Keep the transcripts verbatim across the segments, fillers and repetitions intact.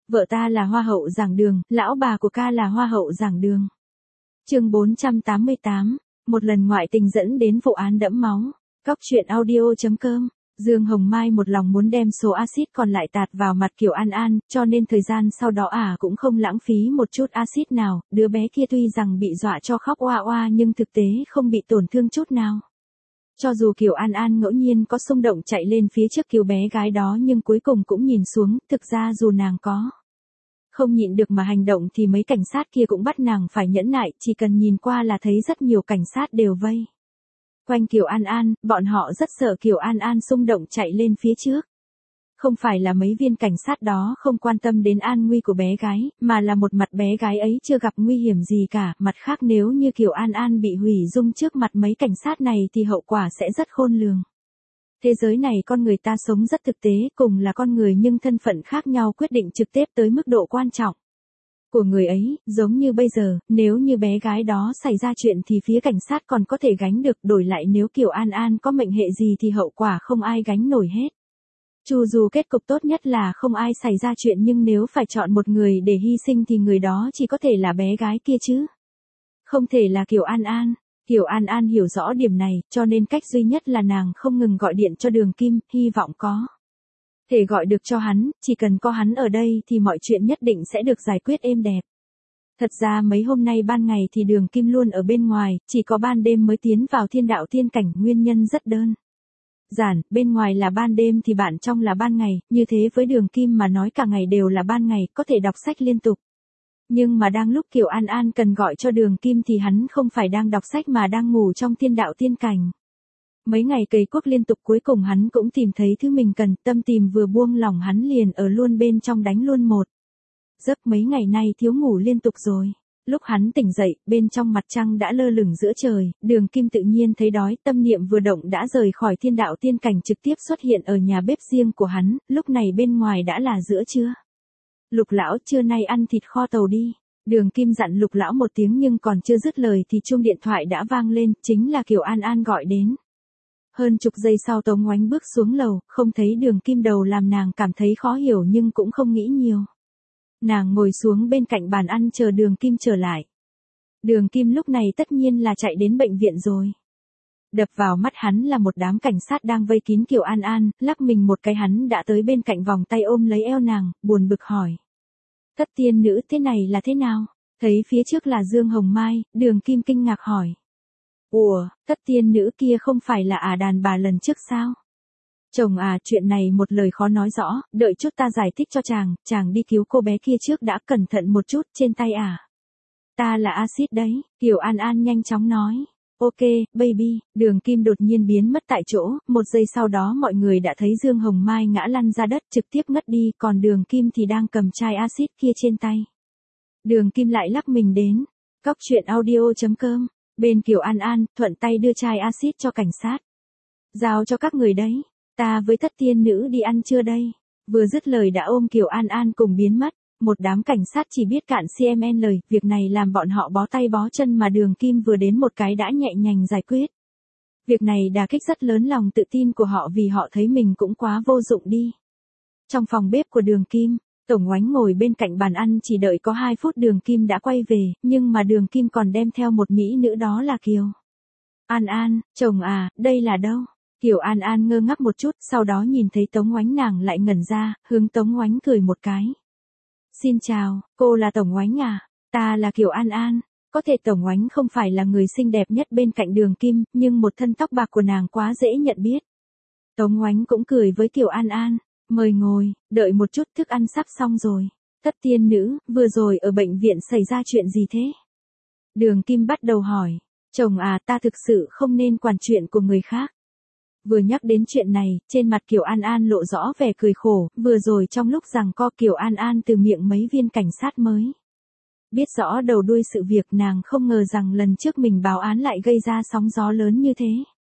Vợ ta là hoa hậu giảng đường, lão bà của ca là hoa hậu giảng đường. Chương bốn trăm tám mươi tám, một lần ngoại tình dẫn đến vụ án đẫm máu. Cóc truyện audio chấm com. Dương Hồng Mai một lòng muốn đem số axit còn lại tạt vào mặt Kiều An An, cho nên thời gian sau đó ả à cũng không lãng phí một chút axit nào, đứa bé kia tuy rằng bị dọa cho khóc oa oa nhưng thực tế không bị tổn thương chút nào. Cho dù Kiều An An ngẫu nhiên có xung động chạy lên phía trước cứu bé gái đó nhưng cuối cùng cũng nhìn xuống, thực ra dù nàng có không nhịn được mà hành động thì mấy cảnh sát kia cũng bắt nàng phải nhẫn nại, chỉ cần nhìn qua là thấy rất nhiều cảnh sát đều vây quanh Kiều An An, bọn họ rất sợ Kiều An An xung động chạy lên phía trước. Không phải là mấy viên cảnh sát đó không quan tâm đến an nguy của bé gái, mà là một mặt bé gái ấy chưa gặp nguy hiểm gì cả, mặt khác nếu như Kiều An An bị hủy dung trước mặt mấy cảnh sát này thì hậu quả sẽ rất khôn lường. Thế giới này con người ta sống rất thực tế, cùng là con người nhưng thân phận khác nhau quyết định trực tiếp tới mức độ quan trọng của người ấy, giống như bây giờ, nếu như bé gái đó xảy ra chuyện thì phía cảnh sát còn có thể gánh được, đổi lại nếu Kiều An An có mệnh hệ gì thì hậu quả không ai gánh nổi hết. Chu dù kết cục tốt nhất là không ai xảy ra chuyện nhưng nếu phải chọn một người để hy sinh thì người đó chỉ có thể là bé gái kia chứ. Không thể là Kiều An An. Kiều An An hiểu rõ điểm này, cho nên cách duy nhất là nàng không ngừng gọi điện cho Đường Kim, hy vọng có thể gọi được cho hắn, chỉ cần có hắn ở đây thì mọi chuyện nhất định sẽ được giải quyết êm đẹp. Thật ra mấy hôm nay ban ngày thì Đường Kim luôn ở bên ngoài, chỉ có ban đêm mới tiến vào thiên đạo tiên cảnh, nguyên nhân rất đơn giản, bên ngoài là ban đêm thì bạn trong là ban ngày, như thế với Đường Kim mà nói cả ngày đều là ban ngày, có thể đọc sách liên tục. Nhưng mà đang lúc Kiều An An cần gọi cho Đường Kim thì hắn không phải đang đọc sách mà đang ngủ trong thiên đạo tiên cảnh. Mấy ngày cày cuốc liên tục cuối cùng hắn cũng tìm thấy thứ mình cần, tâm tìm vừa buông lỏng hắn liền ở luôn bên trong đánh luôn một giấc, mấy ngày nay thiếu ngủ liên tục rồi. Lúc hắn tỉnh dậy, bên trong mặt trăng đã lơ lửng giữa trời, Đường Kim tự nhiên thấy đói, tâm niệm vừa động đã rời khỏi thiên đạo tiên cảnh trực tiếp xuất hiện ở nhà bếp riêng của hắn, lúc này bên ngoài đã là giữa trưa. Lục lão, trưa nay ăn thịt kho tàu đi. Đường Kim dặn Lục lão một tiếng nhưng còn chưa dứt lời thì chuông điện thoại đã vang lên, chính là Kiều An An gọi đến. Hơn chục giây sau Tống Ngoánh bước xuống lầu, không thấy Đường Kim đầu làm nàng cảm thấy khó hiểu nhưng cũng không nghĩ nhiều. Nàng ngồi xuống bên cạnh bàn ăn chờ Đường Kim trở lại. Đường Kim lúc này tất nhiên là chạy đến bệnh viện rồi. Đập vào mắt hắn là một đám cảnh sát đang vây kín Kiều An An, lắc mình một cái hắn đã tới bên cạnh vòng tay ôm lấy eo nàng, buồn bực hỏi. Thất tiên nữ, thế này là thế nào? Thấy phía trước là Dương Hồng Mai, Đường Kim kinh ngạc hỏi. Ủa, thất tiên nữ kia không phải là à đàn bà lần trước sao? Chồng à, chuyện này một lời khó nói rõ, đợi chút ta giải thích cho chàng, chàng đi cứu cô bé kia trước đã, cẩn thận một chút, trên tay à. Ta là axit đấy, Kiều An An nhanh chóng nói. Ok, baby, Đường Kim đột nhiên biến mất tại chỗ, một giây sau đó mọi người đã thấy Dương Hồng Mai ngã lăn ra đất trực tiếp ngất đi, còn Đường Kim thì đang cầm chai axit kia trên tay. Đường Kim lại lắc mình đến. Cóc truyện audio chấm com. Bên Kiều An An, thuận tay đưa chai axit cho cảnh sát. Giao cho các người đấy, ta với thất tiên nữ đi ăn trưa đây. Vừa dứt lời đã ôm Kiều An An cùng biến mất. Một đám cảnh sát chỉ biết cạn xê em en lời, việc này làm bọn họ bó tay bó chân mà Đường Kim vừa đến một cái đã nhẹ nhàng giải quyết. Việc này đả kích rất lớn lòng tự tin của họ vì họ thấy mình cũng quá vô dụng đi. Trong phòng bếp của Đường Kim, Tổng Ngoánh ngồi bên cạnh bàn ăn chỉ đợi có hai phút Đường Kim đã quay về, nhưng mà Đường Kim còn đem theo một mỹ nữ đó là Kiều An An. Chồng à, đây là đâu? Kiều An An ngơ ngác một chút, sau đó nhìn thấy Tống Ngoánh nàng lại ngẩn ra, hướng Tống Ngoánh cười một cái. Xin chào, cô là Tổng Ngoánh à? Ta là Kiều An An. Có thể Tổng Ngoánh không phải là người xinh đẹp nhất bên cạnh Đường Kim, nhưng một thân tóc bạc của nàng quá dễ nhận biết. Tống Ngoánh cũng cười với Kiều An An. Mời ngồi, đợi một chút, thức ăn sắp xong rồi. Thất tiên nữ, vừa rồi ở bệnh viện xảy ra chuyện gì thế? Đường Kim bắt đầu hỏi. Chồng à, ta thực sự không nên quản chuyện của người khác. Vừa nhắc đến chuyện này, trên mặt Kiều An An lộ rõ vẻ cười khổ, vừa rồi trong lúc giằng co Kiều An An từ miệng mấy viên cảnh sát mới biết rõ đầu đuôi sự việc, nàng không ngờ rằng lần trước mình báo án lại gây ra sóng gió lớn như thế.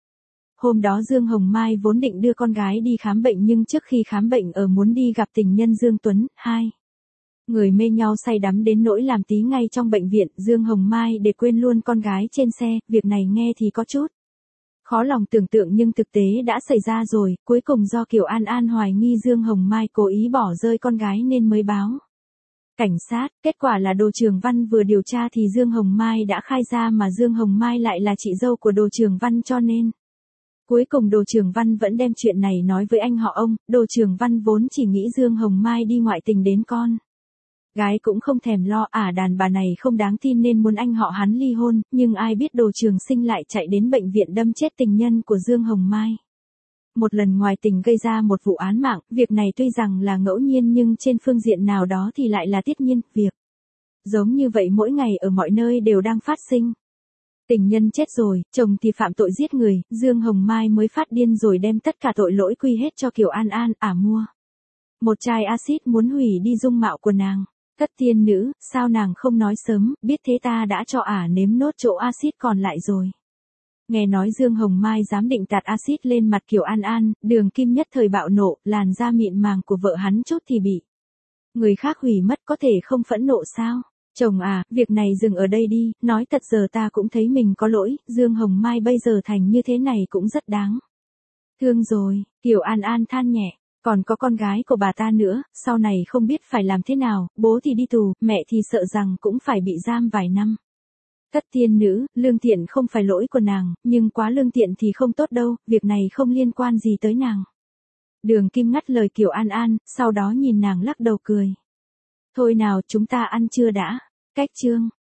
Hôm đó Dương Hồng Mai vốn định đưa con gái đi khám bệnh nhưng trước khi khám bệnh ở muốn đi gặp tình nhân Dương Tuấn, hai người mê nhau say đắm đến nỗi làm tí ngay trong bệnh viện, Dương Hồng Mai để quên luôn con gái trên xe, việc này nghe thì có chút khó lòng tưởng tượng nhưng thực tế đã xảy ra rồi, cuối cùng do Kiều An An hoài nghi Dương Hồng Mai cố ý bỏ rơi con gái nên mới báo Cảnh sát, kết quả là Đồ Trường Văn vừa điều tra thì Dương Hồng Mai đã khai ra mà Dương Hồng Mai lại là chị dâu của Đồ Trường Văn cho nên. Cuối cùng Đồ Trường Văn vẫn đem chuyện này nói với anh họ ông, Đồ Trường Văn vốn chỉ nghĩ Dương Hồng Mai đi ngoại tình đến con. Gái cũng không thèm lo, à đàn bà này không đáng tin nên muốn anh họ hắn ly hôn, nhưng ai biết Đồ Trường Sinh lại chạy đến bệnh viện đâm chết tình nhân của Dương Hồng Mai. Một lần ngoại tình gây ra một vụ án mạng, việc này tuy rằng là ngẫu nhiên nhưng trên phương diện nào đó thì lại là tất nhiên, việc giống như vậy mỗi ngày ở mọi nơi đều đang phát sinh. Tình nhân chết rồi, chồng thì phạm tội giết người, Dương Hồng Mai mới phát điên rồi đem tất cả tội lỗi quy hết cho Kiều An An, ả mua một chai axit muốn hủy đi dung mạo của nàng. Thất tiên nữ, sao nàng không nói sớm, biết thế ta đã cho ả nếm nốt chỗ axit còn lại rồi. Nghe nói Dương Hồng Mai dám định tạt axit lên mặt Kiều An An, Đường Kim nhất thời bạo nộ, làn da mịn màng của vợ hắn chút thì bị người khác hủy mất, có thể không phẫn nộ sao? Chồng à, việc này dừng ở đây đi, nói thật giờ ta cũng thấy mình có lỗi, Dương Hồng Mai bây giờ thành như thế này cũng rất đáng thương rồi. Kiều An An than nhẹ, còn có con gái của bà ta nữa, sau này không biết phải làm thế nào, bố thì đi tù, mẹ thì sợ rằng cũng phải bị giam vài năm. Thất tiên nữ, lương thiện không phải lỗi của nàng, nhưng quá lương thiện thì không tốt đâu, việc này không liên quan gì tới nàng. Đường Kim ngắt lời Kiều An An, sau đó nhìn nàng lắc đầu cười. Thôi nào, chúng ta ăn trưa đã. Cách chương